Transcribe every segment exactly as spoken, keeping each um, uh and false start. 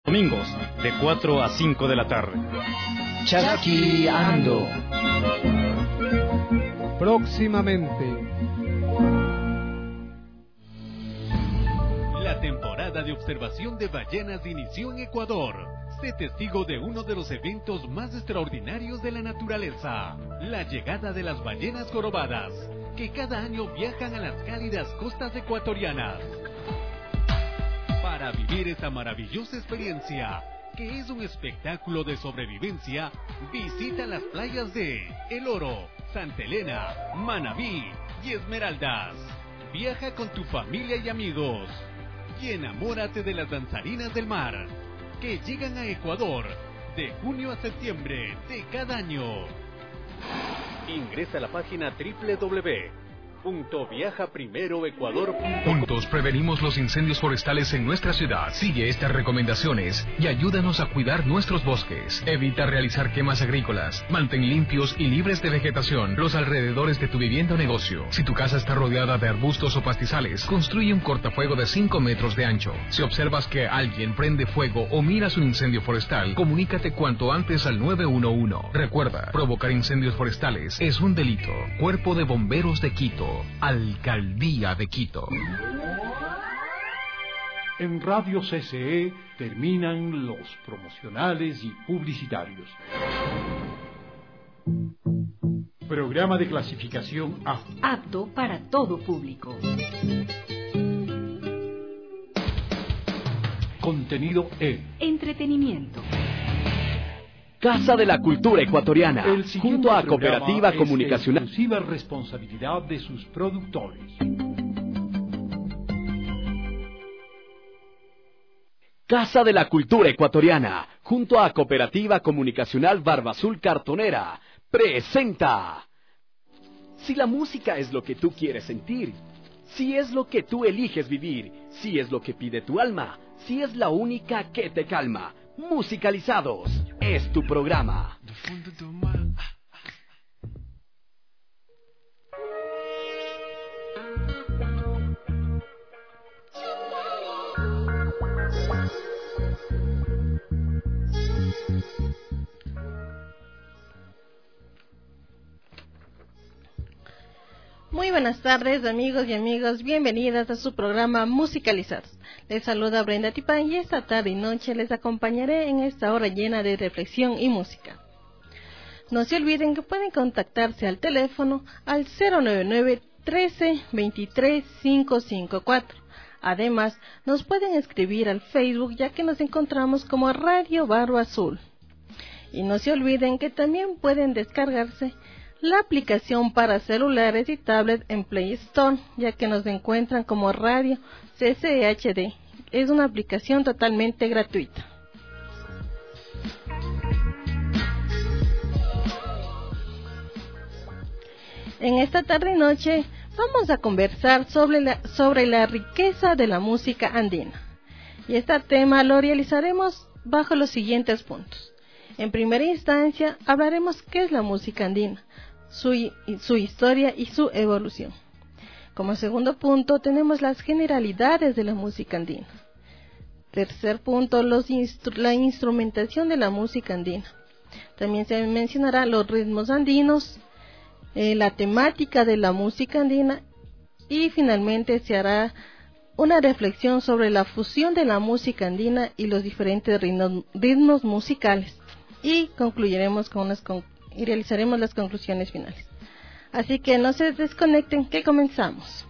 Domingos, de cuatro a cinco de la tarde. Chasquiando. Próximamente. La temporada de observación de ballenas inició en Ecuador. Sé testigo de uno de los eventos más extraordinarios de la naturaleza, la llegada de las ballenas jorobadas, que cada año viajan a las cálidas costas ecuatorianas. Para vivir esta maravillosa experiencia, que es un espectáculo de sobrevivencia, visita las playas de El Oro, Santa Elena, Manabí y Esmeraldas. Viaja con tu familia y amigos y enamórate de las danzarinas del mar, que llegan a Ecuador de junio a septiembre de cada año. Ingresa a la página doble u doble u doble u punto viaja primero ecuador punto com. Juntos prevenimos los incendios forestales en nuestra ciudad. Sigue estas recomendaciones y ayúdanos a cuidar nuestros bosques. Evita realizar quemas agrícolas. Mantén limpios y libres de vegetación los alrededores de tu vivienda o negocio. Si tu casa está rodeada de arbustos o pastizales, construye un cortafuego de cinco metros de ancho. Si observas que alguien prende fuego o miras un incendio forestal, comunícate cuanto antes al nueve uno uno. Recuerda, provocar incendios forestales es un delito. Cuerpo de Bomberos de Quito. Alcaldía de Quito. En Radio C C E terminan los promocionales y publicitarios. Programa de clasificación A. Apto para todo público. Contenido E. Entretenimiento. Casa de la Cultura Ecuatoriana, El junto a Cooperativa es Comunicacional. exclusiva responsabilidad de sus productores. Casa de la Cultura Ecuatoriana, junto a Cooperativa Comunicacional Barba Azul Cartonera, presenta. Si la música es lo que tú quieres sentir, si es lo que tú eliges vivir, si es lo que pide tu alma, si es la única que te calma, Musicalizados es tu programa. Muy buenas tardes, amigos y amigas, bienvenidas a su programa Musicalizados. Les saluda Brenda Tipán y esta tarde y noche les acompañaré en esta hora llena de reflexión y música. No se olviden que pueden contactarse al teléfono al cero nueve nueve, trece, veintitrés, quinientos cincuenta y cuatro. Además, nos pueden escribir al Facebook ya que nos encontramos como Radio Barba Azul. Y no se olviden que también pueden descargarse la aplicación para celulares y tablets en Play Store, ya que nos encuentran como Radio C C H D. Es una aplicación totalmente gratuita. En esta tarde y noche vamos a conversar sobre la, sobre la riqueza de la música andina. Y este tema lo realizaremos bajo los siguientes puntos. En primera instancia, hablaremos qué es la música andina, Su, su historia y su evolución. Como segundo punto tenemos las generalidades de la música andina. Tercer punto, los instru la instrumentación de la música andina. También se mencionará los ritmos andinos, eh, la temática de la música andina y finalmente se hará una reflexión sobre la fusión de la música andina y los diferentes ritmos, ritmos musicales. Y concluiremos con unas conclusiones y realizaremos las conclusiones finales. Así que no se desconecten, que comenzamos.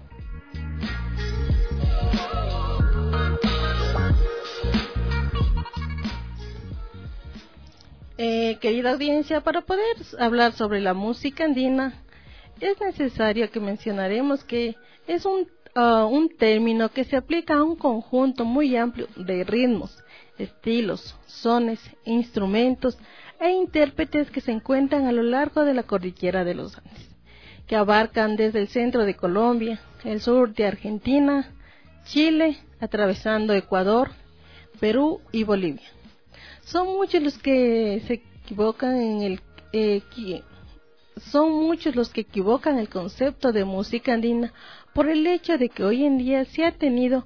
Eh, querida audiencia, para poder hablar sobre la música andina, es necesario que mencionaremos que es un, uh, un término que se aplica a un conjunto muy amplio de ritmos, estilos, sones, instrumentos e intérpretes que se encuentran a lo largo de la cordillera de los Andes, que abarcan desde el centro de Colombia, el sur de Argentina, Chile, atravesando Ecuador, Perú y Bolivia. Son muchos los que se equivocan en el eh, son muchos los que equivocan el concepto de música andina por el hecho de que hoy en día se ha tenido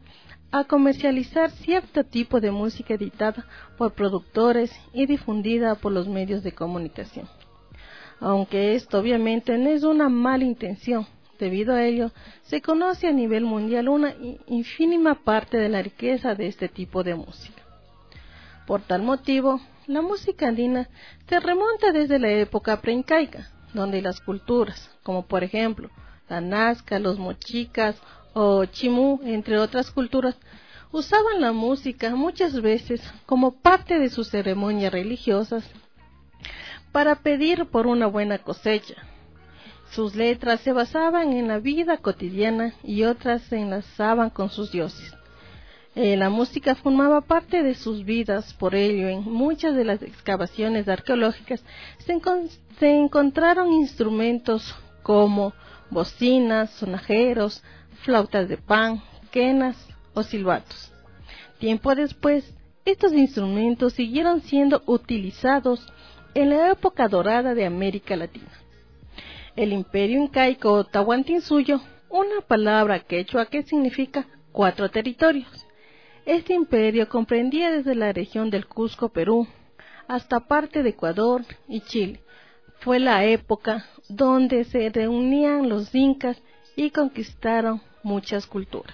a comercializar cierto tipo de música editada por productores y difundida por los medios de comunicación. Aunque esto obviamente no es una mala intención, debido a ello se conoce a nivel mundial una ínfima parte de la riqueza de este tipo de música. Por tal motivo, la música andina se remonta desde la época preincaica, donde las culturas, como por ejemplo la nazca, los mochicas o chimú, entre otras culturas, usaban la música muchas veces como parte de sus ceremonias religiosas para pedir por una buena cosecha. Sus letras se basaban en la vida cotidiana y otras se enlazaban con sus dioses. Eh, la música formaba parte de sus vidas, por ello en muchas de las excavaciones arqueológicas se, encon- se encontraron instrumentos como bocinas, sonajeros, flautas de pan, quenas o silbatos. Tiempo después, estos instrumentos siguieron siendo utilizados en la época dorada de América Latina. El imperio incaico o Tahuantinsuyo, una palabra quechua que significa cuatro territorios. Este imperio comprendía desde la región del Cusco, Perú, hasta parte de Ecuador y Chile. Fue la época donde se reunían los incas y conquistaron muchas culturas.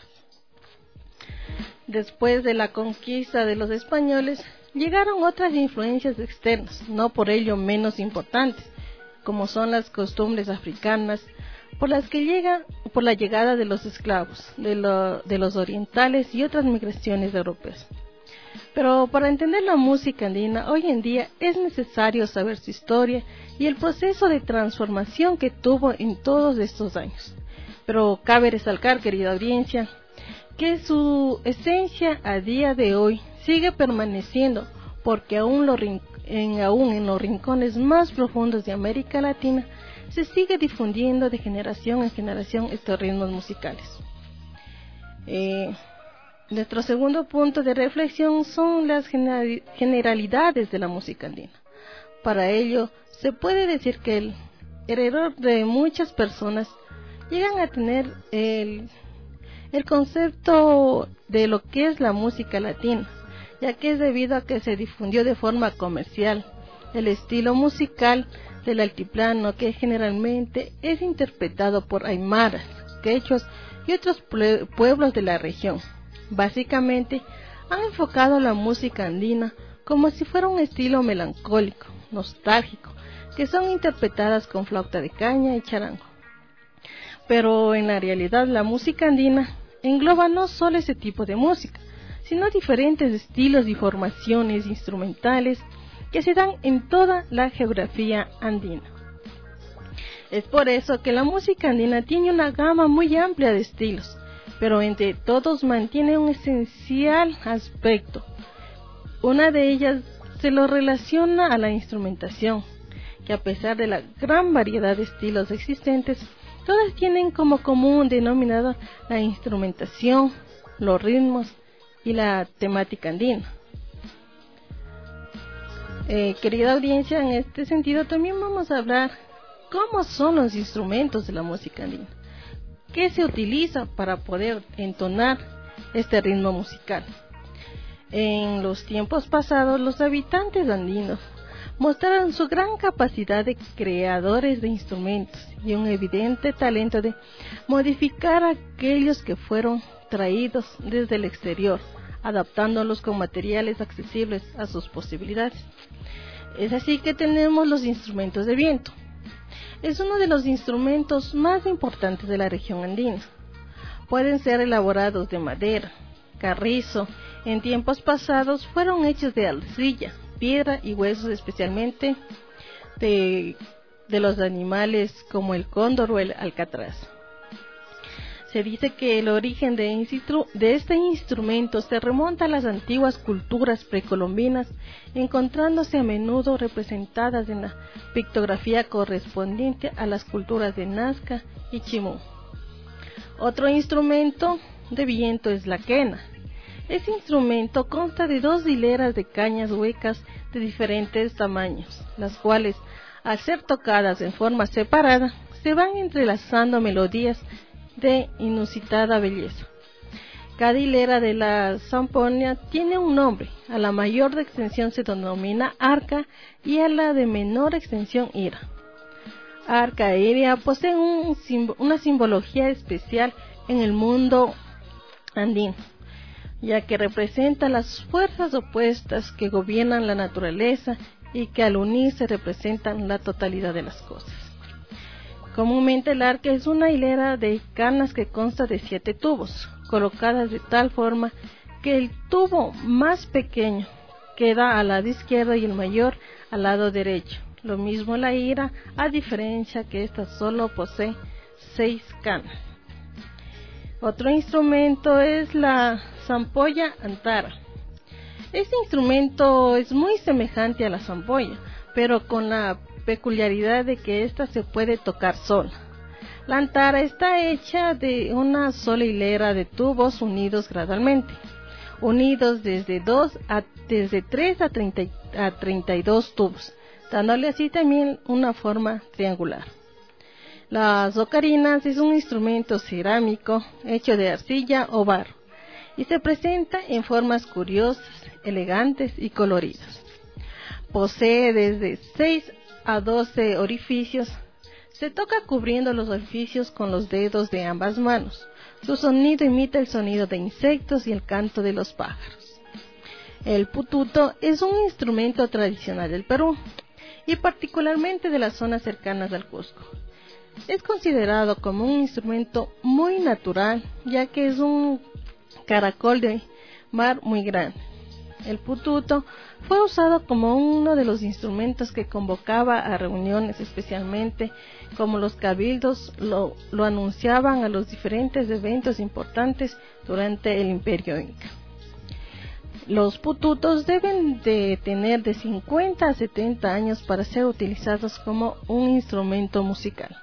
Después de la conquista de los españoles, llegaron otras influencias externas, no por ello menos importantes, como son las costumbres africanas, por las que llega, por la llegada de los esclavos, de, lo, de los orientales y otras migraciones europeas. Pero para entender la música andina, hoy en día es necesario saber su historia y el proceso de transformación que tuvo en todos estos años. Pero cabe resaltar, querida audiencia, que su esencia a día de hoy sigue permaneciendo, porque aún, lo, en, aún en los rincones más profundos de América Latina se sigue difundiendo de generación en generación estos ritmos musicales. Eh, nuestro segundo punto de reflexión son las generalidades de la música andina. Para ello, se puede decir que el, el error de muchas personas llegan a tener el, el concepto de lo que es la música latina, ya que es debido a que se difundió de forma comercial el estilo musical del altiplano, que generalmente es interpretado por aymaras, quechuas y otros pueblos de la región. Básicamente, han enfocado la música andina como si fuera un estilo melancólico, nostálgico, que son interpretadas con flauta de caña y charango. Pero en la realidad la música andina engloba no solo ese tipo de música, sino diferentes estilos y formaciones instrumentales que se dan en toda la geografía andina. Es por eso que la música andina tiene una gama muy amplia de estilos, pero entre todos mantiene un esencial aspecto. Una de ellas se lo relaciona a la instrumentación, que a pesar de la gran variedad de estilos existentes, todas tienen como común denominador la instrumentación, los ritmos y la temática andina. Eh, querida audiencia, en este sentido también vamos a hablar cómo son los instrumentos de la música andina, qué se utiliza para poder entonar este ritmo musical. En los tiempos pasados, los habitantes andinos mostraron su gran capacidad de creadores de instrumentos y un evidente talento de modificar aquellos que fueron traídos desde el exterior, adaptándolos con materiales accesibles a sus posibilidades. Es así que tenemos los instrumentos de viento. Es uno de los instrumentos más importantes de la región andina. Pueden ser elaborados de madera, carrizo. En tiempos pasados fueron hechos de arcilla, piedra y huesos, especialmente de, de los animales como el cóndor o el alcatraz. Se dice que el origen de, instru- de este instrumento se remonta a las antiguas culturas precolombinas, encontrándose a menudo representadas en la pictografía correspondiente a las culturas de Nazca y Chimú. Otro instrumento de viento es la quena. Este instrumento consta de dos hileras de cañas huecas de diferentes tamaños, las cuales, al ser tocadas en forma separada, se van entrelazando melodías de inusitada belleza. Cada hilera de la zampoña tiene un nombre. A la mayor de extensión se denomina arca y a la de menor extensión ira. Arca e ira poseen un, una simbología especial en el mundo andino, ya que representa las fuerzas opuestas que gobiernan la naturaleza y que al unirse representan la totalidad de las cosas. Comúnmente el arca es una hilera de canas que consta de siete tubos, colocadas de tal forma que el tubo más pequeño queda al lado izquierdo y el mayor al lado derecho. Lo mismo la ira, a diferencia que ésta solo posee seis canas. Otro instrumento es la zampolla antara. Este instrumento es muy semejante a la zampolla, pero con la peculiaridad de que ésta se puede tocar sola. La antara está hecha de una sola hilera de tubos unidos gradualmente, unidos desde dos a desde tres a treinta a treinta y dos tubos, dándole así también una forma triangular. Las ocarinas es un instrumento cerámico hecho de arcilla o barro y se presenta en formas curiosas, elegantes y coloridas. Posee desde seis a doce orificios. Se toca cubriendo los orificios con los dedos de ambas manos. Su sonido imita el sonido de insectos y el canto de los pájaros. El pututo es un instrumento tradicional del Perú y particularmente de las zonas cercanas al Cusco. Es considerado como un instrumento muy natural, ya que es un caracol de mar muy grande. El pututo fue usado como uno de los instrumentos que convocaba a reuniones, especialmente como los cabildos lo, lo anunciaban a los diferentes eventos importantes durante el Imperio Inca. Los pututos deben de tener de cincuenta a setenta años para ser utilizados como un instrumento musical.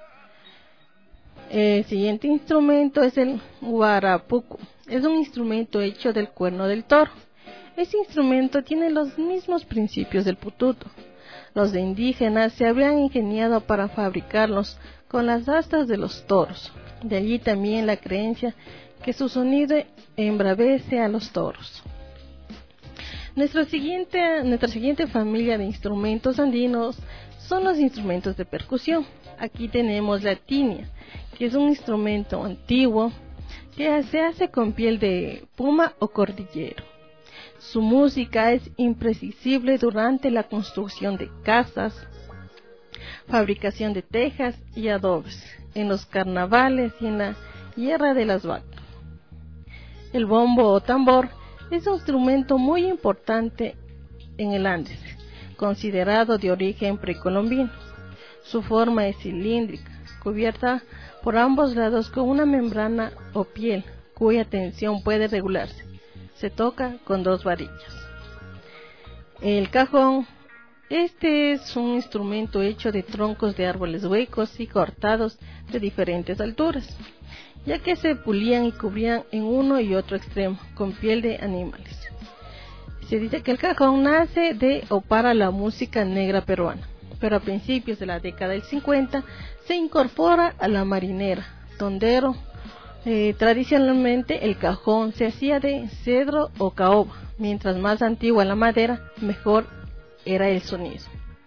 El siguiente instrumento es el guarapucu. Es un instrumento hecho del cuerno del toro. Este instrumento tiene los mismos principios del pututo. Los de indígenas se habrían ingeniado para fabricarlos con las astas de los toros. De allí también la creencia que su sonido embravece a los toros. Nuestra siguiente, nuestra siguiente familia de instrumentos andinos son los instrumentos de percusión. Aquí tenemos la tinia, que es un instrumento antiguo que se hace con piel de puma o cordillero. Su música es imprescindible durante la construcción de casas, fabricación de tejas y adobes, en los carnavales y en la hierra de las vacas. El bombo o tambor es un instrumento muy importante en el Andes, considerado de origen precolombino. Su forma es cilíndrica, cubierta por ambos lados con una membrana o piel, cuya tensión puede regularse. Se toca con dos varillas. El cajón. Este es un instrumento hecho de troncos de árboles huecos y cortados de diferentes alturas, ya que se pulían y cubrían en uno y otro extremo con piel de animales. Se dice que el cajón nace de o para la música negra peruana, pero a principios de la década del cincuenta se incorpora a la marinera, tondero. Eh, tradicionalmente el cajón se hacía de cedro o caoba. Mientras más antigua la madera, mejor era el sonido.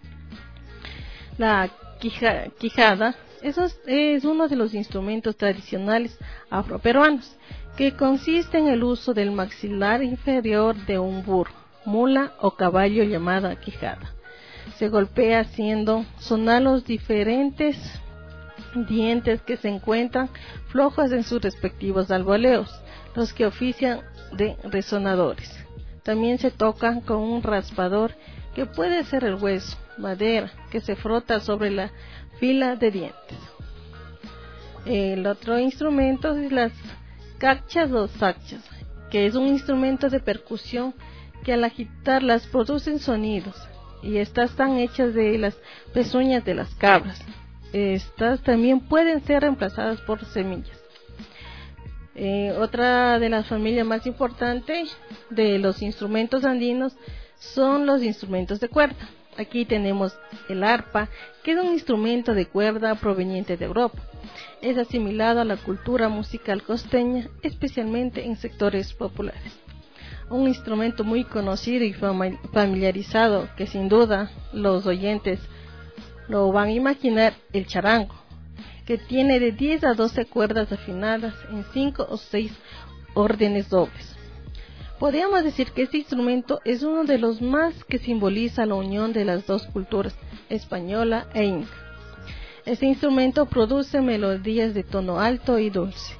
La quija, quijada eso es, es uno de los instrumentos tradicionales afroperuanos, que consiste en el uso del maxilar inferior de un burro, mula o caballo llamada quijada. Se golpea haciendo sonar los diferentes dientes que se encuentran flojos en sus respectivos alveolos, los que ofician de resonadores. También se tocan con un raspador que puede ser el hueso, madera, que se frota sobre la fila de dientes. El otro instrumento es las cachas o sachas, que es un instrumento de percusión que al agitarlas producen sonidos, y estas están hechas de las pezuñas de las cabras. Estas también pueden ser reemplazadas por semillas. Eh, otra de las familias más importantes de los instrumentos andinos son los instrumentos de cuerda. Aquí tenemos el arpa, que es un instrumento de cuerda proveniente de Europa. Es asimilado a la cultura musical costeña, especialmente en sectores populares. Un instrumento muy conocido y familiarizado, que sin duda los oyentes lo van a imaginar, el charango, que tiene de diez a doce cuerdas afinadas en cinco o seis órdenes dobles. Podríamos decir que este instrumento es uno de los más que simboliza la unión de las dos culturas, española e inca. Este instrumento produce melodías de tono alto y dulce.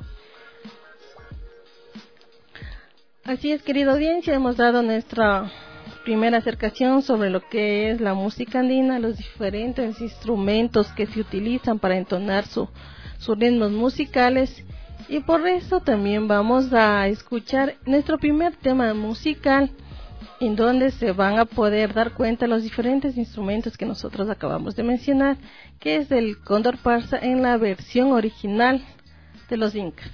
Así es, querida audiencia, hemos dado nuestra primera acercación sobre lo que es la música andina, los diferentes instrumentos que se utilizan para entonar su, sus ritmos musicales. Y por eso también vamos a escuchar nuestro primer tema musical, en donde se van a poder dar cuenta los diferentes instrumentos que nosotros acabamos de mencionar, que es el cóndor parsa en la versión original de los incas.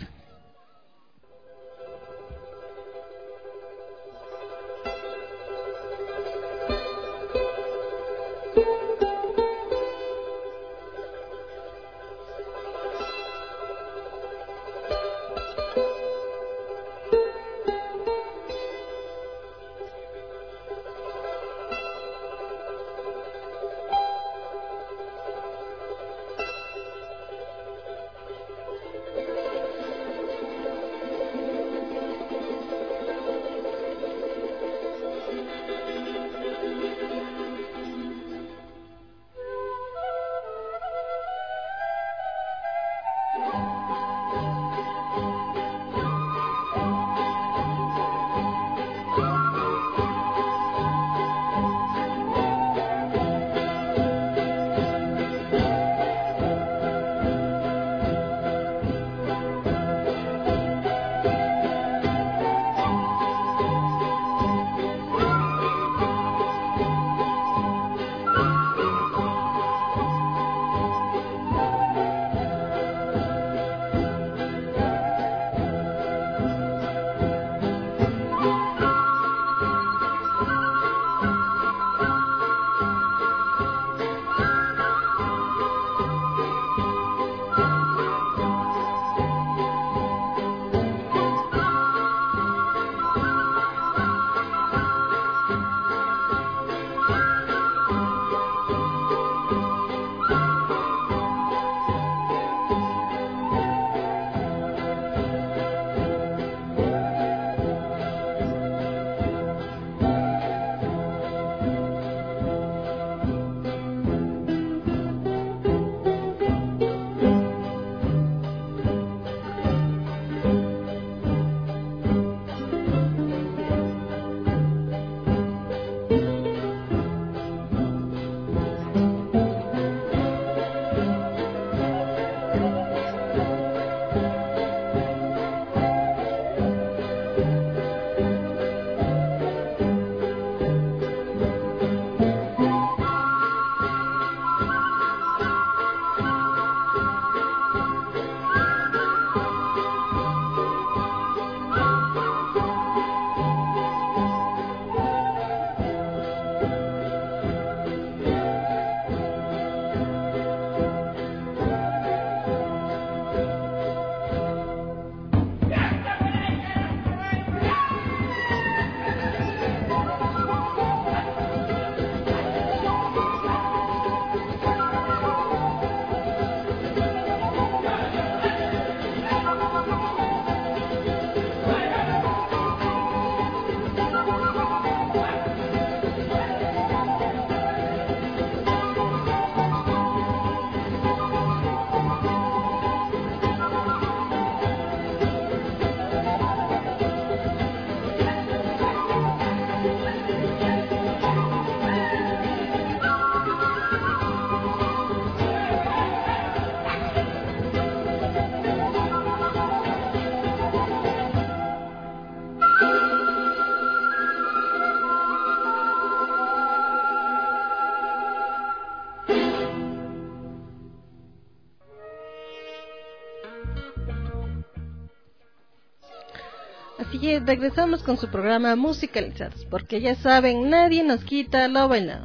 Así que regresamos con su programa Musicalizados, porque ya saben, nadie nos quita lo bailado.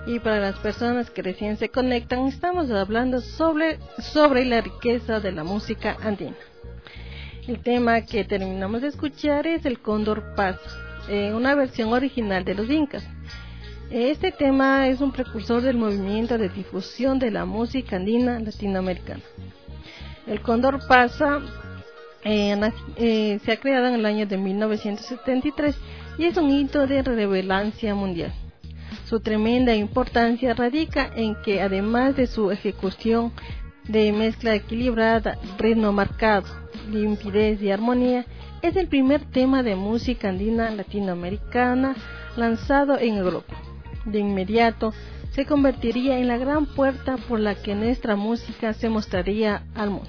Y para las personas que recién se conectan, estamos hablando sobre, sobre la riqueza de la música andina. El tema que terminamos de escuchar es el Cóndor Pasa, eh, una versión original de los incas. Este tema es un precursor del movimiento de difusión de la música andina latinoamericana. El Cóndor Pasa eh, eh, se ha creado en el año de mil novecientos setenta y tres y es un hito de relevancia mundial. Su tremenda importancia radica en que, además de su ejecución de mezcla equilibrada, ritmo marcado, limpidez y armonía, es el primer tema de música andina latinoamericana lanzado en Europa. De inmediato se convertiría en la gran puerta por la que nuestra música se mostraría al mundo.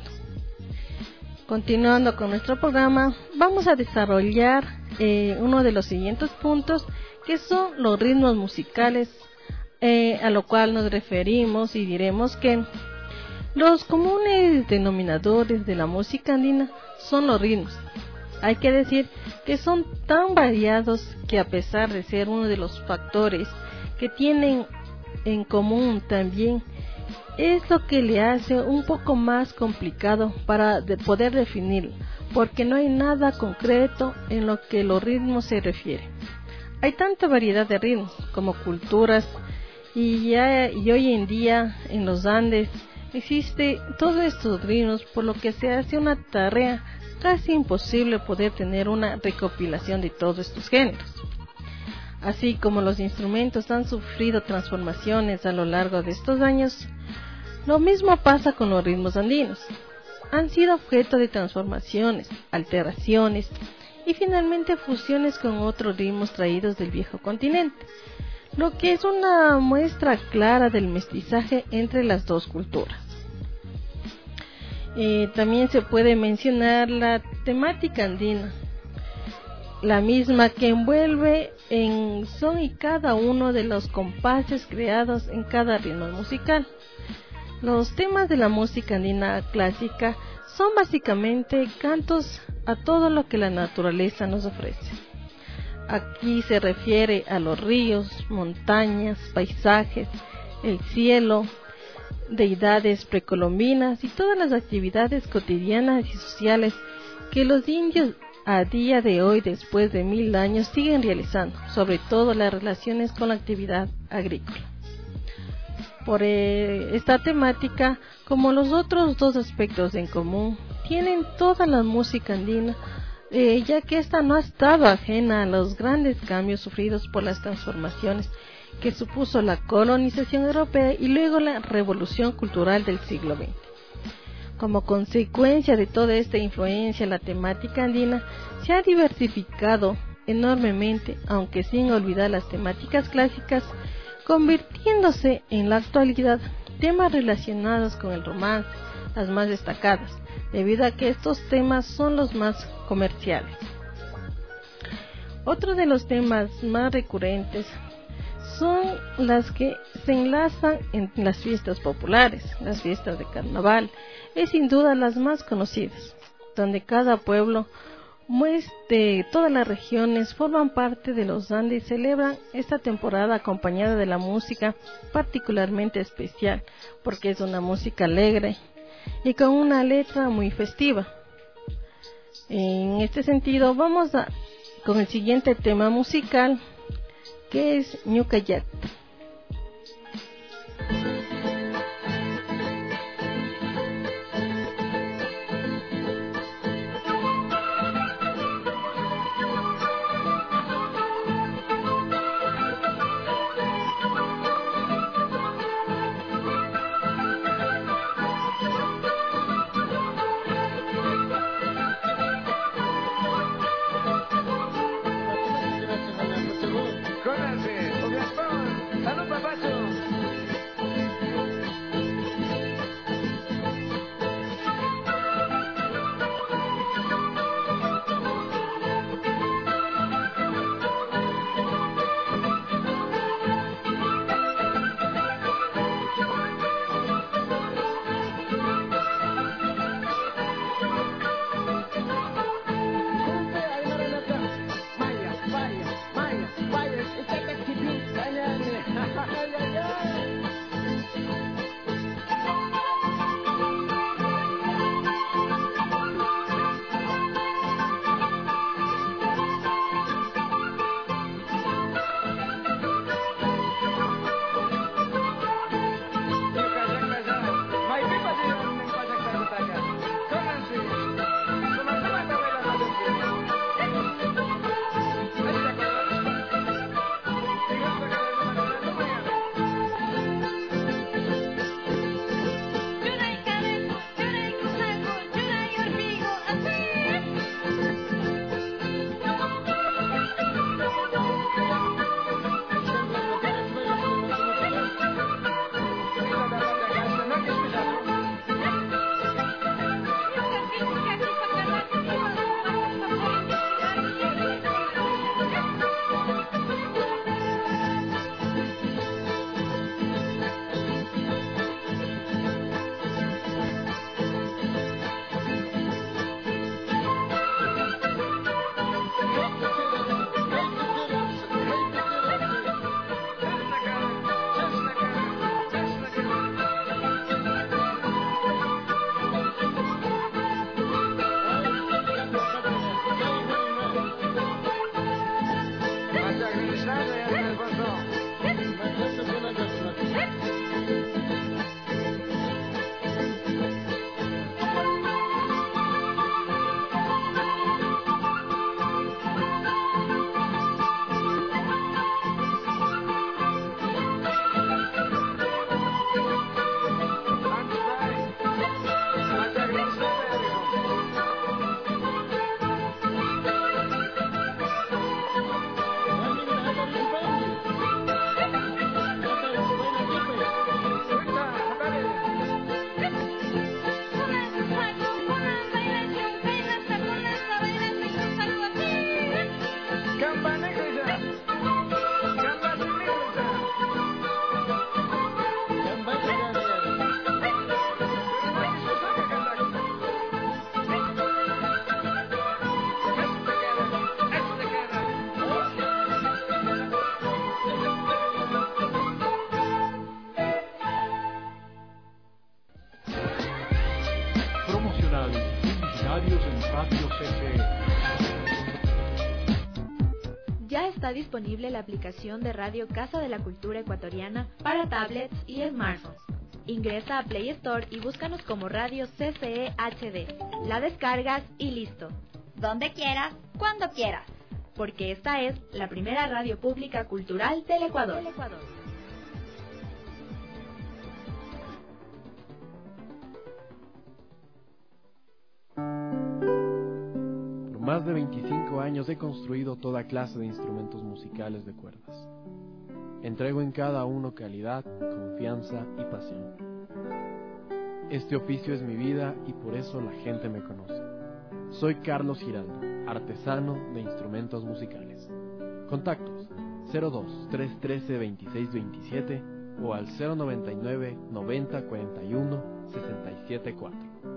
Continuando con nuestro programa, vamos a desarrollar eh, uno de los siguientes puntos, que son los ritmos musicales, eh, a lo cual nos referimos y diremos que los comunes denominadores de la música andina son los ritmos. Hay que decir que son tan variados que, a pesar de ser uno de los factores que tienen en común también, es lo que le hace un poco más complicado para de poder definirlo, porque no hay nada concreto en lo que los ritmos se refiere. Hay tanta variedad de ritmos como culturas, y, ya, y hoy en día en los Andes existe todos estos ritmos, por lo que se hace una tarea casi imposible poder tener una recopilación de todos estos géneros. Así como los instrumentos han sufrido transformaciones a lo largo de estos años, lo mismo pasa con los ritmos andinos. Han sido objeto de transformaciones, alteraciones y finalmente fusiones con otros ritmos traídos del viejo continente, lo que es una muestra clara del mestizaje entre las dos culturas. Eh, también se puede mencionar la temática andina, la misma que envuelve en son y cada uno de los compases creados en cada ritmo musical. Los temas de la música andina clásica son básicamente cantos a todo lo que la naturaleza nos ofrece. Aquí se refiere a los ríos, montañas, paisajes, el cielo, deidades precolombinas y todas las actividades cotidianas y sociales que los indios a día de hoy, después de mil años, siguen realizando, sobre todo las relaciones con la actividad agrícola. Por eh, esta temática, como los otros dos aspectos en común, tienen toda la música andina, eh, ya que esta no ha estado ajena a los grandes cambios sufridos por las transformaciones que supuso la colonización europea y luego la revolución cultural del siglo veinte. Como consecuencia de toda esta influencia, la temática andina se ha diversificado enormemente, aunque sin olvidar las temáticas clásicas, convirtiéndose en la actualidad temas relacionados con el romance, las más destacadas, debido a que estos temas son los más comerciales. Otro de los temas más recurrentes son las que se enlazan en las fiestas populares, las fiestas de carnaval, es sin duda las más conocidas, donde cada pueblo, de todas las regiones, forman parte de los Andes y celebran esta temporada acompañada de la música particularmente especial, porque es una música alegre y con una letra muy festiva. En este sentido, vamos a, con el siguiente tema musical, que es Ñucayat. Con ese, con Gastón. C C E. Ya está disponible la aplicación de Radio Casa de la Cultura Ecuatoriana para tablets y smartphones. Ingresa a Play Store y búscanos como Radio C C E H D. La descargas y listo. Donde quieras, cuando quieras. Porque esta es la primera radio pública cultural del Ecuador. Del Ecuador. Por más de veinticinco años he construido toda clase de instrumentos musicales de cuerdas. Entrego en cada uno calidad, confianza y pasión. Este oficio es mi vida y por eso la gente me conoce. Soy Carlos Giraldo, artesano de instrumentos musicales. Contactos cero dos, tres uno tres, dos seis dos siete o al cero noventa y nueve, noventa, cuarenta y uno, sesenta y siete cuatro.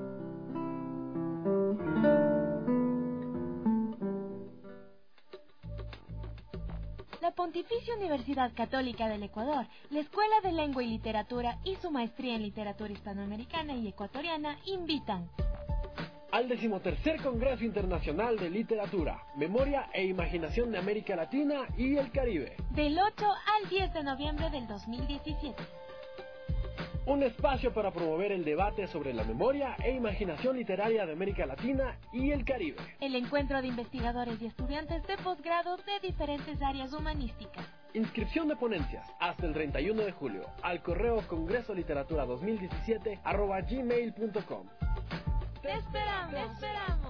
La Pontificia Universidad Católica del Ecuador, la Escuela de Lengua y Literatura y su maestría en literatura hispanoamericana y ecuatoriana invitan al decimotercer Congreso Internacional de Literatura, Memoria e Imaginación de América Latina y el Caribe, del ocho al diez de noviembre del dos mil diecisiete. Un espacio para promover el debate sobre la memoria e imaginación literaria de América Latina y el Caribe. El encuentro de investigadores y estudiantes de posgrado de diferentes áreas humanísticas. Inscripción de ponencias hasta el treinta y uno de julio al correo congresoliteratura dos mil diecisiete arroba gmail punto com. ¡Te esperamos! ¡Te esperamos!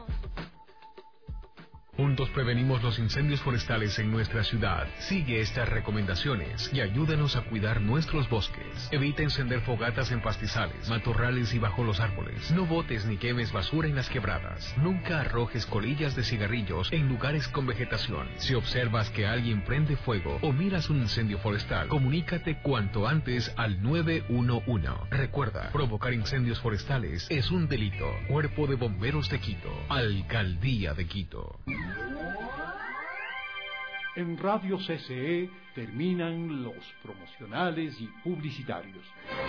Juntos prevenimos los incendios forestales en nuestra ciudad. Sigue estas recomendaciones y ayúdanos a cuidar nuestros bosques. Evita encender fogatas en pastizales, matorrales y bajo los árboles. No botes ni quemes basura en las quebradas. Nunca arrojes colillas de cigarrillos en lugares con vegetación. Si observas que alguien prende fuego o miras un incendio forestal, comunícate cuanto antes al nueve uno uno. Recuerda, provocar incendios forestales es un delito. Cuerpo de Bomberos de Quito, Alcaldía de Quito. En Radio C C E terminan los promocionales y publicitarios.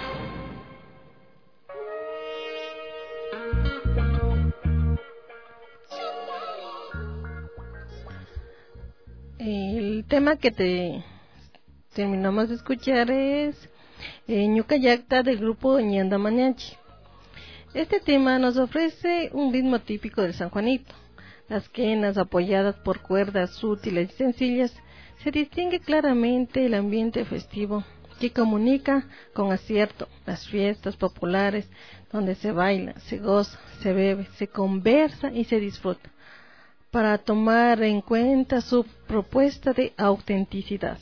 El tema que te terminamos de escuchar es eh, Ñuka Yacta del grupo Ñanda Maniachi. Este tema nos ofrece un ritmo típico del San Juanito. Las quenas, apoyadas por cuerdas sutiles y sencillas, se distingue claramente el ambiente festivo que comunica con acierto las fiestas populares donde se baila, se goza, se bebe, se conversa y se disfruta, para tomar en cuenta su propuesta de autenticidad.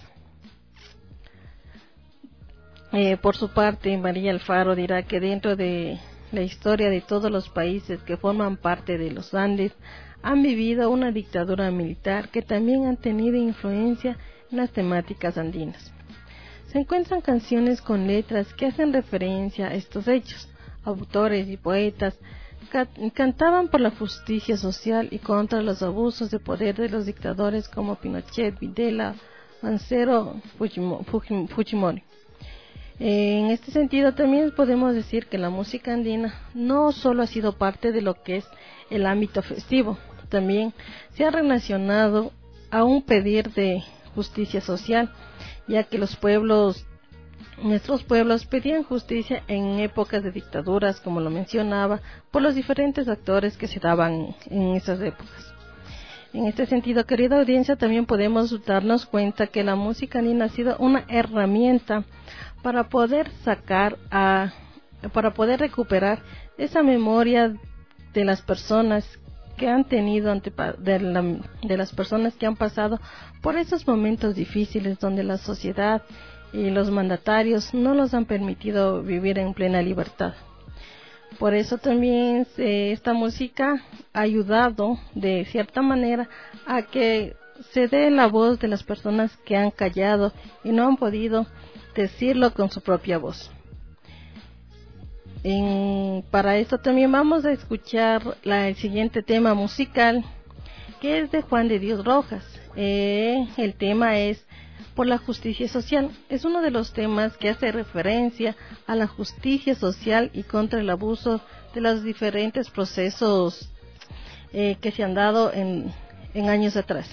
Eh, por su parte, María Alfaro dirá que dentro de la historia de todos los países que forman parte de los Andes, han vivido una dictadura militar que también han tenido influencia en las temáticas andinas. Se encuentran canciones con letras que hacen referencia a estos hechos. Autores y poetas ca- cantaban por la justicia social y contra los abusos de poder de los dictadores como Pinochet, Videla, Mancero, Fujimori. En este sentido también podemos decir que la música andina no solo ha sido parte de lo que es el ámbito festivo, también se ha relacionado a un pedir de justicia social, ya que los pueblos, nuestros pueblos pedían justicia en épocas de dictaduras, como lo mencionaba, por los diferentes actores que se daban en esas épocas. En este sentido, querida audiencia, también podemos darnos cuenta que la música andina ha sido una herramienta para poder sacar a, para poder recuperar esa memoria de las personas que han tenido ante, de, la, de las personas que han pasado por esos momentos difíciles donde la sociedad y los mandatarios no los han permitido vivir en plena libertad. Por eso también eh, esta música ha ayudado de cierta manera a que se dé la voz de las personas que han callado y no han podido decirlo con su propia voz. En, para esto también vamos a escuchar la, el siguiente tema musical, que es de Juan de Dios Rojas. Eh, el tema es Por la Justicia Social. Es uno de los temas que hace referencia a la justicia social y contra el abuso de los diferentes procesos eh, que se han dado en, en años atrás.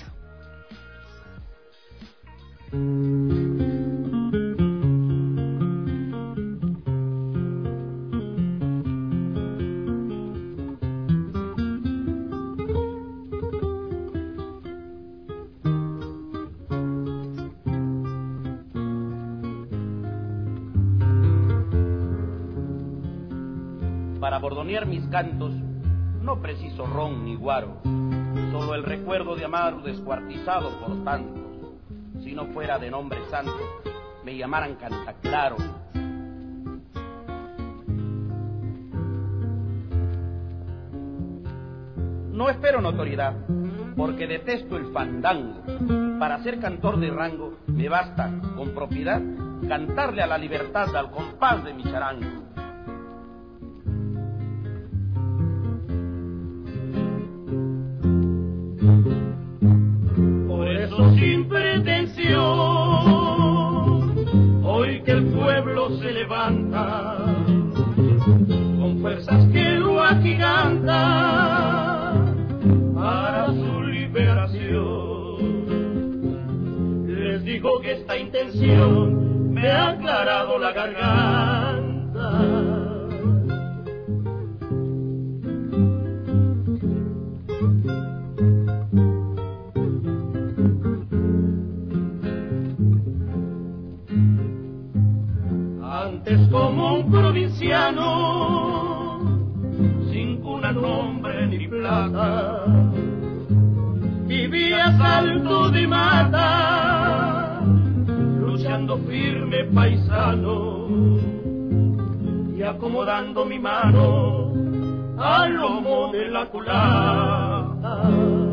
Para bordonear mis cantos no preciso ron ni guaro, solo el recuerdo de amar descuartizado por tantos. Si no fuera de nombre santo, me llamaran Cantaclaro. No espero notoriedad, porque detesto el fandango. Para ser cantor de rango, me basta, con propiedad, cantarle a la libertad al compás de mi charango. Sin pretensión, hoy que el pueblo se levanta con fuerzas que lo agigantan para su liberación, les digo que esta intención me ha aclarado la garganta. Como un provinciano, sin cuna, nombre ni plata, vivía a salto de mata, luchando firme paisano y acomodando mi mano al lomo de la culata.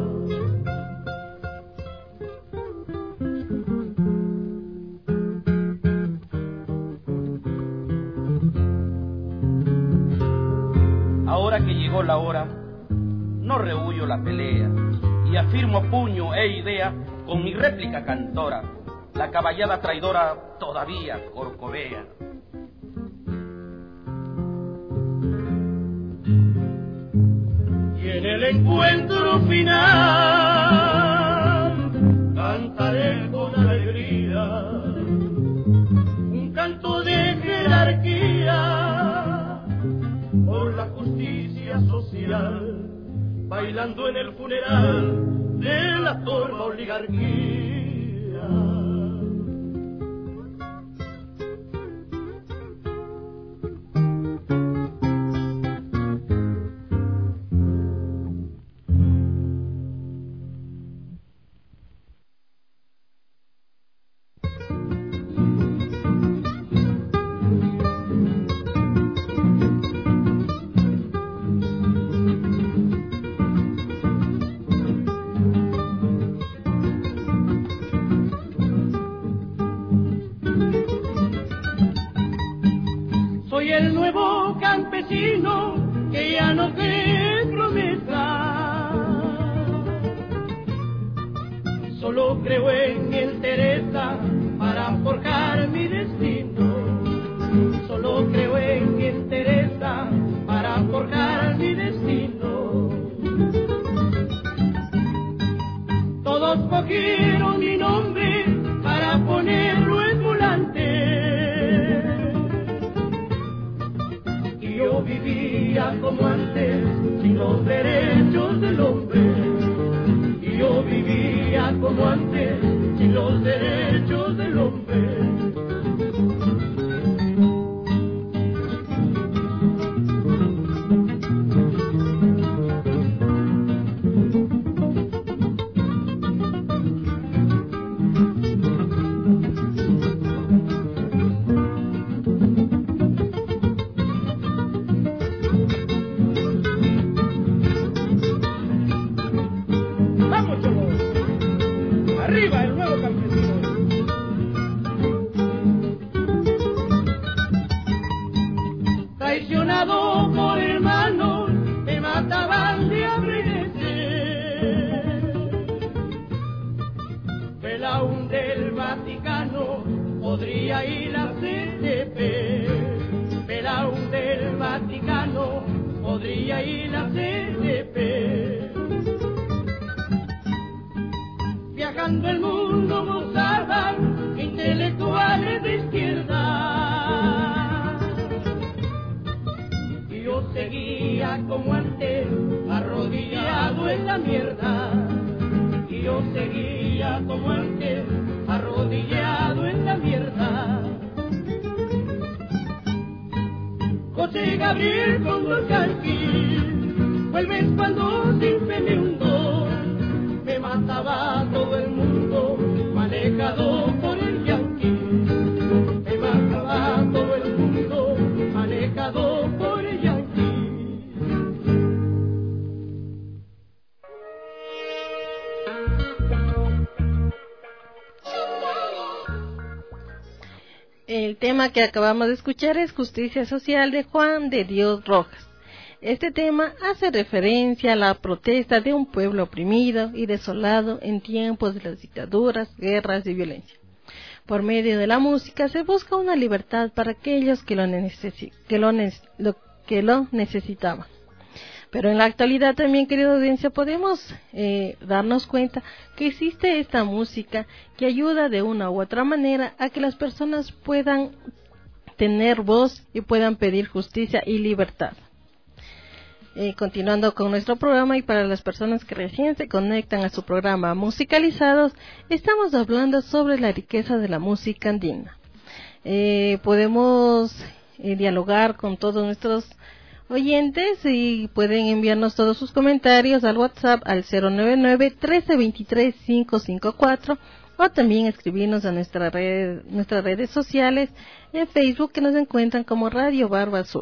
Ahora que llegó la hora, no rehuyo la pelea y afirmo puño e idea con mi réplica cantora, la caballada traidora todavía corcovea. Y en el encuentro final cantaré con alegría un canto de jerarquía por la justicia social, bailando en el funeral de la torva oligarquía. Que ya no te promesa, solo creo en entereza para forjar mi destino, solo creo en entereza para forjar mi destino. Todos cogieron mi nombre para ponerlo en volante, yo vivía como antes, sin los derechos del hombre. Y yo vivía como antes, sin los derechos del hombre. Traicionado por hermanos, me mataban de abreguecer. Pelaún del Vaticano podría ir a C T P. Pelaún del Vaticano podría ir a C T P. abrir con dulce alquil. Vuelves cuando sin fe me hundó, me mataba todo el mundo, manejado por el yanqui. Me mataba todo el mundo, manejado por el yanqui. El tema que acabamos de escuchar es Justicia Social de Juan de Dios Rojas. Este tema hace referencia a la protesta de un pueblo oprimido y desolado en tiempos de las dictaduras, guerras y violencia. Por medio de la música se busca una libertad para aquellos que lo, necesi- que lo, ne- lo, que lo necesitaban. Pero en la actualidad también, querida audiencia, podemos eh, darnos cuenta que existe esta música que ayuda de una u otra manera a que las personas puedan tener voz y puedan pedir justicia y libertad. Eh, continuando con nuestro programa, y para las personas que recién se conectan a su programa Musicalizados, estamos hablando sobre la riqueza de la música andina. Eh, podemos eh, dialogar con todos nuestros oyentes y pueden enviarnos todos sus comentarios al WhatsApp al cero nueve nueve, trece veintitrés, quinientos cincuenta y cuatro, o también escribirnos a nuestra red, nuestras redes sociales en Facebook, que nos encuentran como Radio Barba Azul.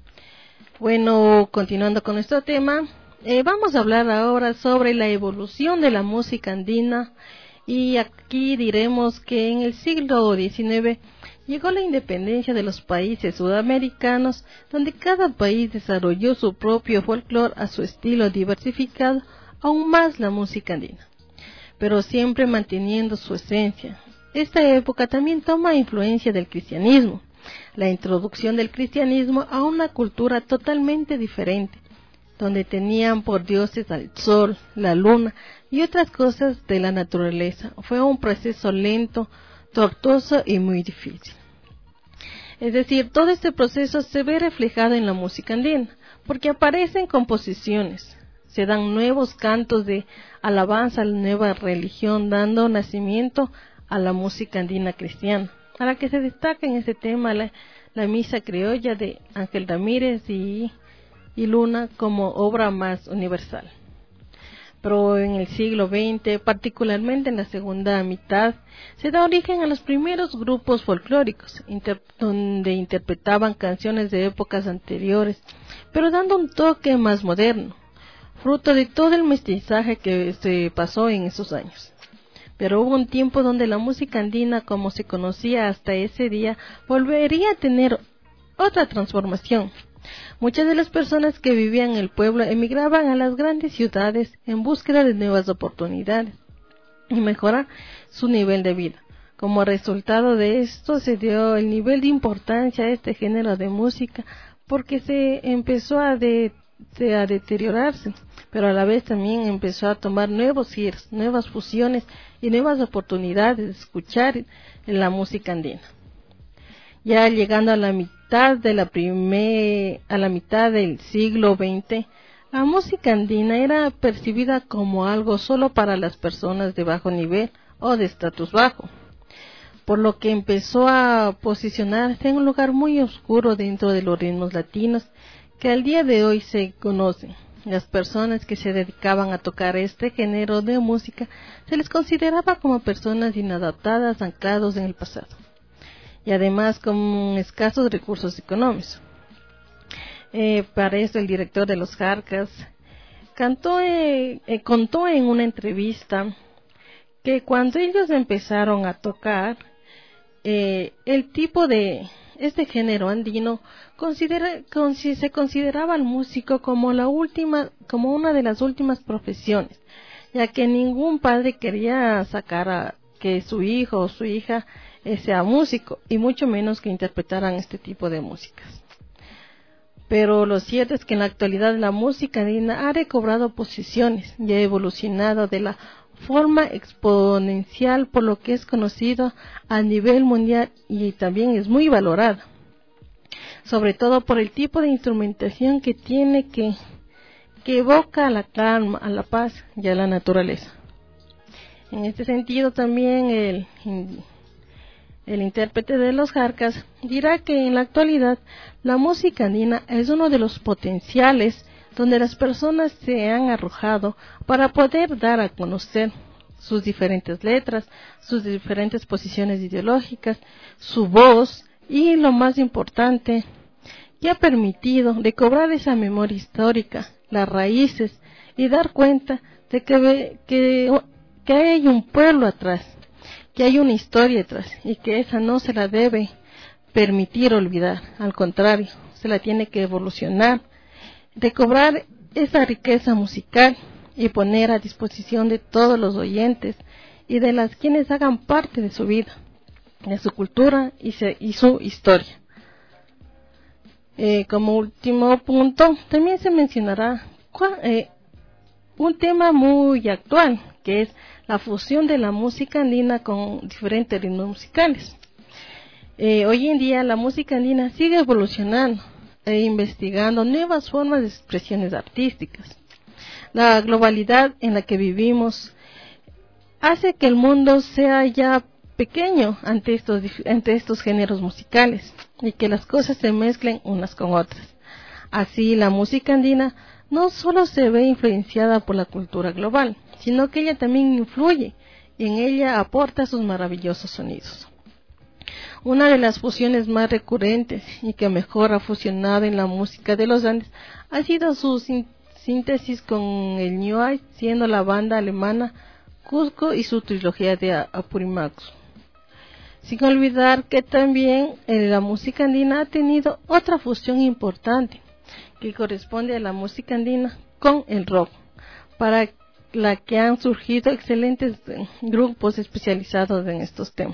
Bueno, continuando con nuestro tema, eh, vamos a hablar ahora sobre la evolución de la música andina, y aquí diremos que en el siglo diecinueve llegó la independencia de los países sudamericanos, donde cada país desarrolló su propio folclore a su estilo diversificado, aún más la música andina, pero siempre manteniendo su esencia. Esta época también toma influencia del cristianismo, la introducción del cristianismo a una cultura totalmente diferente, donde tenían por dioses al sol, la luna y otras cosas de la naturaleza. Fue un proceso lento, tortuoso y muy difícil. Es decir, todo este proceso se ve reflejado en la música andina, porque aparecen composiciones, se dan nuevos cantos de alabanza a la nueva religión, dando nacimiento a la música andina cristiana, a la que se destaca en este tema la, la misa criolla de Ángel Ramírez y, y Luna como obra más universal. Pero en el siglo veinte, particularmente en la segunda mitad, se da origen a los primeros grupos folclóricos, inter- donde interpretaban canciones de épocas anteriores, pero dando un toque más moderno, fruto de todo el mestizaje que se pasó en esos años. Pero hubo un tiempo donde la música andina, como se conocía hasta ese día, volvería a tener otra transformación. Muchas de las personas que vivían en el pueblo emigraban a las grandes ciudades en búsqueda de nuevas oportunidades y mejorar su nivel de vida. Como resultado de esto se dio el nivel de importancia a este género de música, porque se empezó a, de, de, a deteriorarse, pero a la vez también empezó a tomar nuevos giros, nuevas fusiones y nuevas oportunidades de escuchar en la música andina. Ya llegando a la mitad de la primer, a la mitad del siglo veinte, la música andina era percibida como algo solo para las personas de bajo nivel o de estatus bajo, por lo que empezó a posicionarse en un lugar muy oscuro dentro de los ritmos latinos que al día de hoy se conocen. Las personas que se dedicaban a tocar este género de música se les consideraba como personas inadaptadas, anclados en el pasado, y además con escasos recursos económicos. Eh, para eso el director de los Jarcas cantó, eh, eh, contó en una entrevista que cuando ellos empezaron a tocar, eh, el tipo de este género andino considera, con, si se consideraba al músico como la última, como una de las últimas profesiones, ya que ningún padre quería sacar a que su hijo o su hija sea músico, y mucho menos que interpretaran este tipo de músicas. Pero lo cierto es que en la actualidad la música andina ha recobrado posiciones y ha evolucionado de la forma exponencial, por lo que es conocido a nivel mundial y también es muy valorada, sobre todo por el tipo de instrumentación que tiene, que, que evoca a la calma, a la paz y a la naturaleza. En este sentido también el el intérprete de los Jarcas, dirá que en la actualidad la música andina es uno de los potenciales donde las personas se han arrojado para poder dar a conocer sus diferentes letras, sus diferentes posiciones ideológicas, su voz y, lo más importante, que ha permitido recobrar esa memoria histórica, las raíces y dar cuenta de que, que, que hay un pueblo atrás, que hay una historia atrás y que esa no se la debe permitir olvidar, al contrario, se la tiene que evolucionar, recobrar esa riqueza musical y poner a disposición de todos los oyentes y de las quienes hagan parte de su vida, de su cultura y, se, y su historia. Eh, como último punto, también se mencionará eh, un tema muy actual, que es la fusión de la música andina con diferentes ritmos musicales. Eh, hoy en día la música andina sigue evolucionando e investigando nuevas formas de expresiones artísticas. La globalidad en la que vivimos hace que el mundo sea ya pequeño ante estos, ante estos géneros musicales y que las cosas se mezclen unas con otras. Así, la música andina no solo se ve influenciada por la cultura global, sino que ella también influye y en ella aporta sus maravillosos sonidos. Una de las fusiones más recurrentes y que mejor ha fusionado en la música de los Andes ha sido su síntesis con el New Age, siendo la banda alemana Cusco y su trilogía de Apurimax. Sin olvidar que también eh, la música andina ha tenido otra fusión importante, que corresponde a la música andina con el rock, para la que han surgido excelentes grupos especializados en estos temas.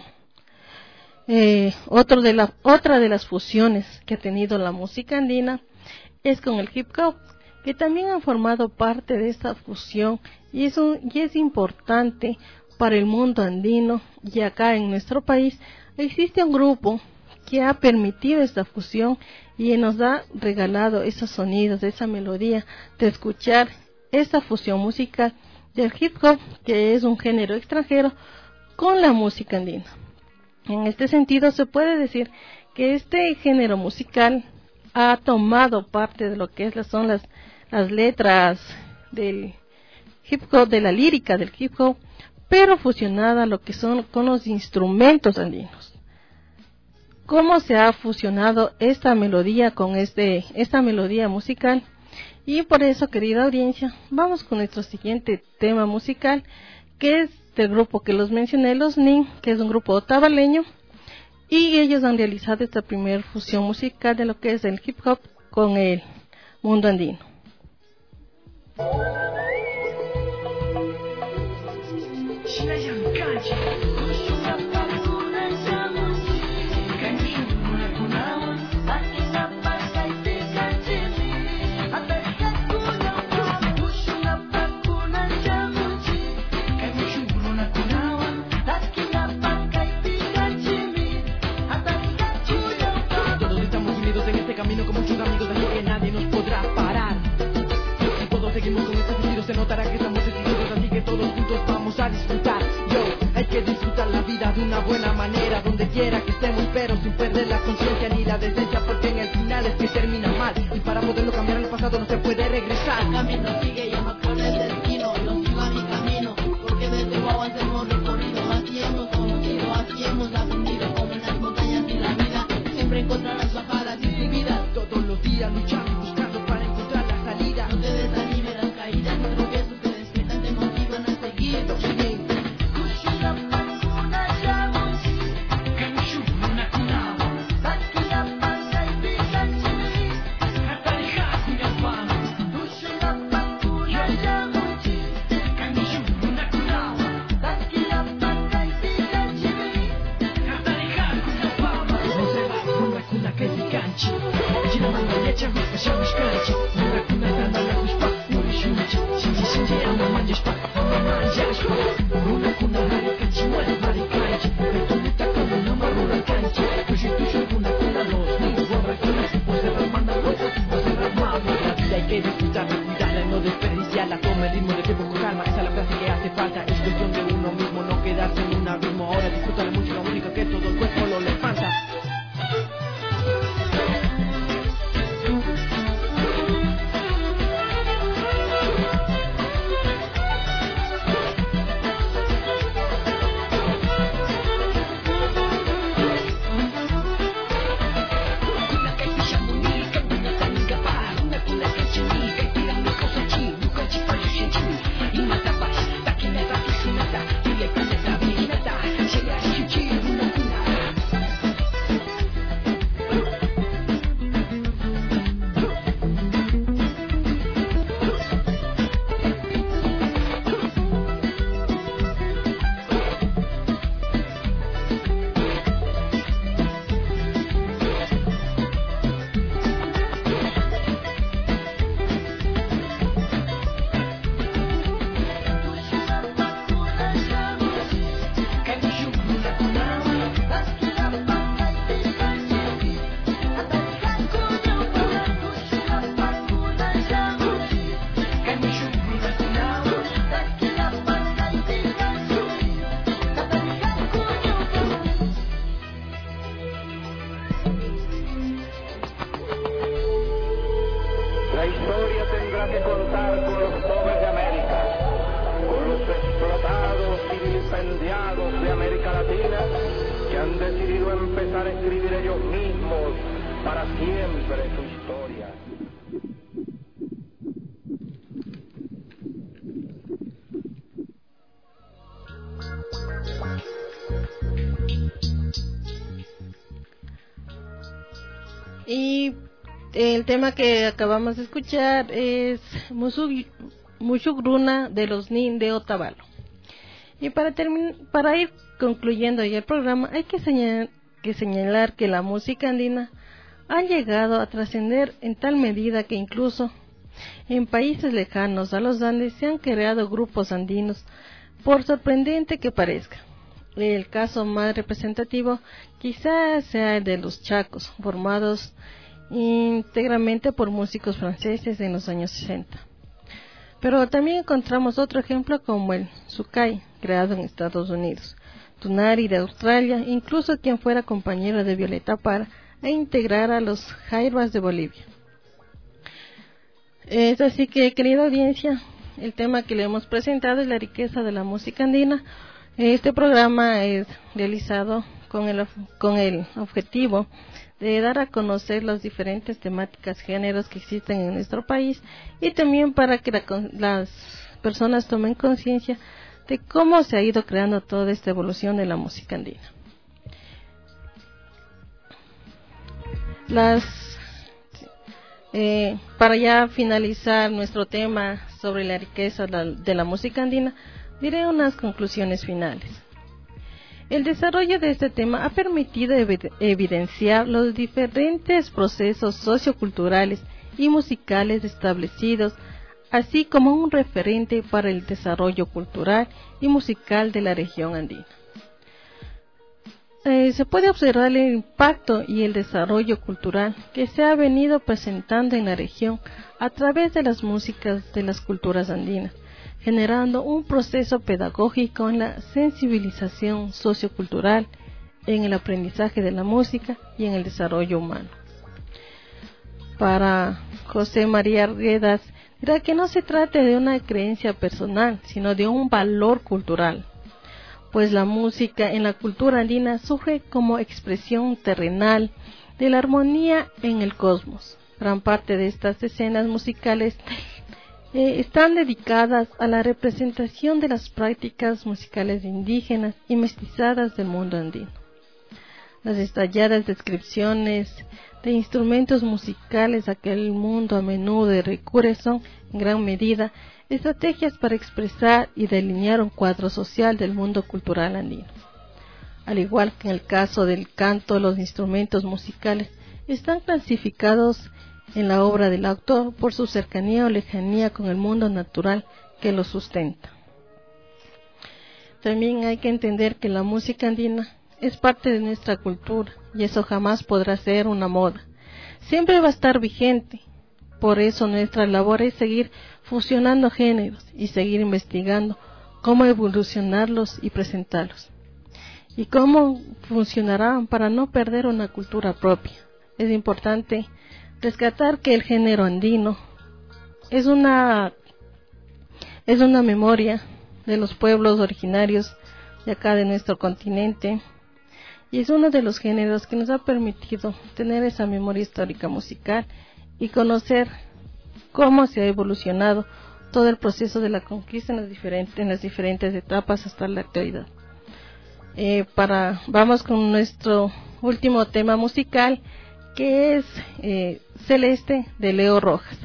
Eh, otro de la, otra de las fusiones que ha tenido la música andina es con el hip hop, que también han formado parte de esta fusión y es, un, y es importante para el mundo andino. Y acá en nuestro país existe un grupo que ha permitido esta fusión y nos ha regalado esos sonidos, esa melodía de escuchar esta fusión musical del hip hop, que es un género extranjero, con la música andina. En este sentido se puede decir que este género musical ha tomado parte de lo que es, son las, las letras del hip hop, de la lírica del hip hop, pero fusionada a lo que son con los instrumentos andinos. ¿Cómo se ha fusionado esta melodía con este, esta melodía musical? Y por eso, querida audiencia, vamos con nuestro siguiente tema musical, que es del grupo que los mencioné, los Nin, que es un grupo otavaleño, y ellos han realizado esta primera fusión musical de lo que es el hip hop con el mundo andino. Se notará que estamos decididos, así que todos juntos vamos a disfrutar. Yo, hay que disfrutar la vida de una buena manera, donde quiera que estemos, pero sin perder la conciencia ni la decencia, porque en el final es que termina mal. Y para poderlo cambiar al pasado no se puede regresar. El camino sigue, yo me con el destino, yo sigo a mi camino, porque desde Guaguas hemos recorrido, así hemos conocido, así hemos aprendido, como en las montañas y la vida, siempre encontrarás bajadas y subidas. Todos los días luchando y buscando para encontrar la salida. No te desanimes, las caídas y tropiezos te despiertan, te motivan a seguir. Hay que disfrutarla, cuidarla, no desperdiciarla. Toma el ritmo de tiempo con calma, esa es la frase que hace falta. Es cuestión de uno mismo, no quedarse en un abismo. Ahora disfrútala mucho, la música que todo el cuerpo lo historia tendrá que contar con los pobres de América, con los explotados y vilipendiados de América Latina, que han decidido empezar a escribir ellos mismos para siempre su historia. Y el tema que acabamos de escuchar es Mushugruna de los Nin de Otavalo. Y para terminar, para ir concluyendo ya el programa, hay que señalar, que señalar que la música andina ha llegado a trascender en tal medida que incluso en países lejanos a los Andes se han creado grupos andinos, por sorprendente que parezca. El caso más representativo quizás sea el de los chacos, formados íntegramente por músicos franceses en los años sesenta. Pero también encontramos otro ejemplo como el Sukai, creado en Estados Unidos, Tunari de Australia, incluso quien fuera compañero de Violeta Parra e integrar a los Jairbas de Bolivia. Es así que, querida audiencia, el tema que le hemos presentado es la riqueza de la música andina. Este programa es realizado con el, con el objetivo de dar a conocer las diferentes temáticas, géneros que existen en nuestro país y también para que la, las personas tomen conciencia de cómo se ha ido creando toda esta evolución de la música andina. Las, eh, para ya finalizar nuestro tema sobre la riqueza de la, de la música andina, diré unas conclusiones finales. El desarrollo de este tema ha permitido evidenciar los diferentes procesos socioculturales y musicales establecidos, así como un referente para el desarrollo cultural y musical de la región andina. Eh, se puede observar el impacto y el desarrollo cultural que se ha venido presentando en la región a través de las músicas de las culturas andinas, generando un proceso pedagógico en la sensibilización sociocultural, en el aprendizaje de la música y en el desarrollo humano. Para José María Arguedas, dirá que no se trata de una creencia personal, sino de un valor cultural, pues la música en la cultura andina surge como expresión terrenal de la armonía en el cosmos. Gran parte de estas escenas musicales Eh, están dedicadas a la representación de las prácticas musicales indígenas y mestizadas del mundo andino. Las detalladas descripciones de instrumentos musicales a aquel mundo a menudo recurre son, en gran medida, estrategias para expresar y delinear un cuadro social del mundo cultural andino. Al igual que en el caso del canto, los instrumentos musicales están clasificados en la obra del autor por su cercanía o lejanía con el mundo natural que lo sustenta. También hay que entender que la música andina es parte de nuestra cultura y eso jamás podrá ser una moda. Siempre va a estar vigente. Por eso nuestra labor es seguir fusionando géneros y seguir investigando cómo evolucionarlos y presentarlos. Y cómo funcionarán para no perder una cultura propia. Es importante rescatar que el género andino es una es una memoria de los pueblos originarios de acá de nuestro continente y es uno de los géneros que nos ha permitido tener esa memoria histórica musical y conocer cómo se ha evolucionado todo el proceso de la conquista en las diferentes, en las diferentes etapas hasta la actualidad. Eh, para vamos con nuestro último tema musical, que es eh, Celeste de Leo Rojas.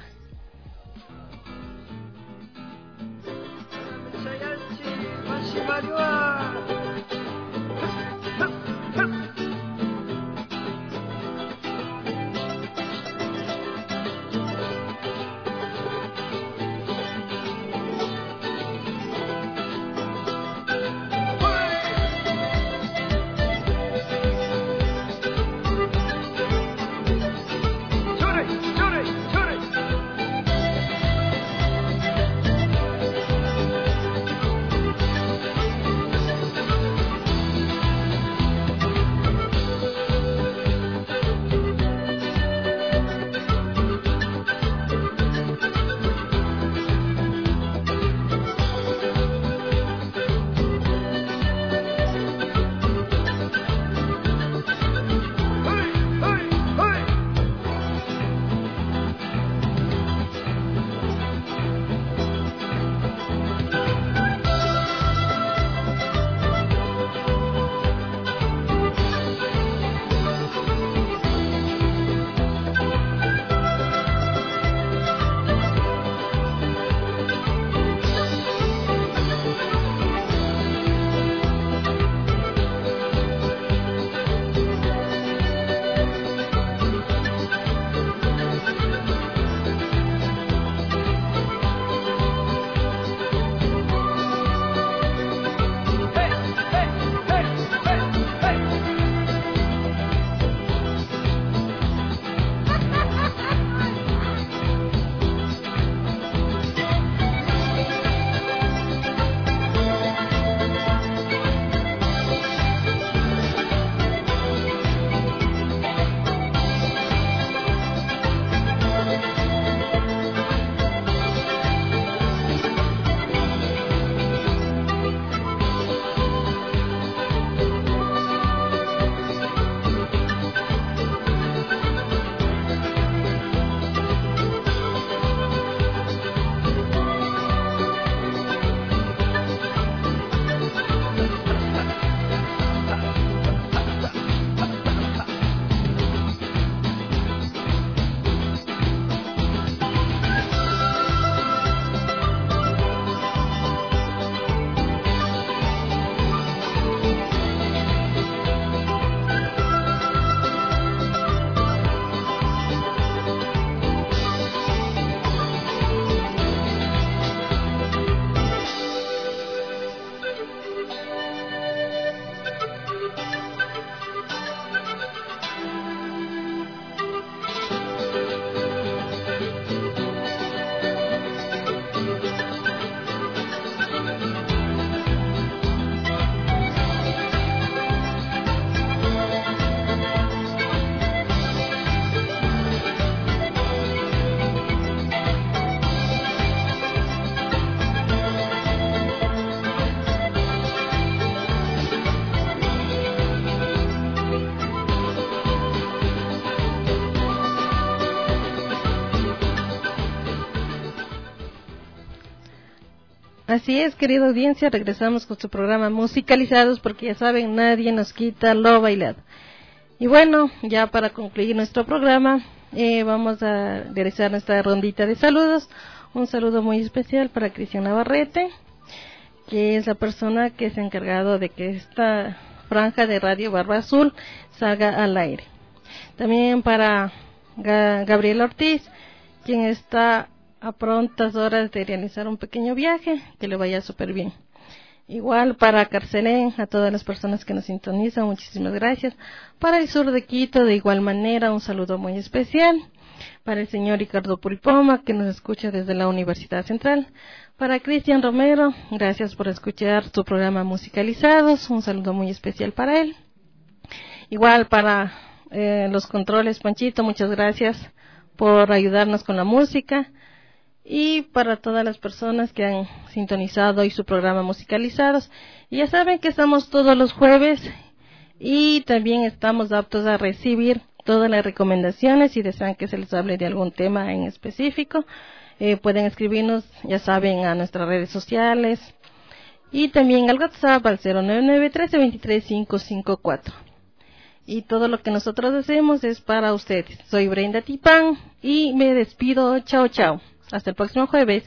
Así es, querida audiencia, regresamos con su programa Musicalizados, porque ya saben, nadie nos quita lo bailado. Y bueno, ya para concluir nuestro programa, eh, vamos a realizar nuestra rondita de saludos. Un saludo muy especial para Cristian Navarrete, que es la persona que se ha encargado de que esta franja de Radio Barba Azul salga al aire. También para Ga- Gabriel Ortiz, quien está a prontas horas de realizar un pequeño viaje, que le vaya súper bien. Igual para Carcelén, a todas las personas que nos sintonizan, muchísimas gracias. Para el sur de Quito, de igual manera, un saludo muy especial. Para el señor Ricardo Puripoma, que nos escucha desde la Universidad Central. Para Cristian Romero, gracias por escuchar su programa Musicalizados, un saludo muy especial para él. Igual para eh, los controles, Panchito, muchas gracias por ayudarnos con la música. Y para todas las personas que han sintonizado hoy su programa Musicalizados. Y ya saben que estamos todos los jueves y también estamos aptos a recibir todas las recomendaciones. Si desean que se les hable de algún tema en específico, eh, pueden escribirnos, ya saben, a nuestras redes sociales y también al WhatsApp al cero nueve nueve, trece, veintitrés, quinientos cincuenta y cuatro. Y todo lo que nosotros hacemos es para ustedes. Soy Brenda Tipán y me despido. Chao, chao. Hasta el próximo jueves.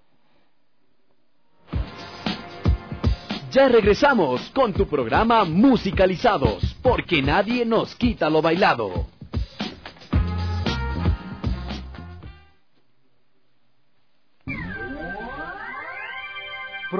Ya regresamos con tu programa Musicalizados, porque nadie nos quita lo bailado.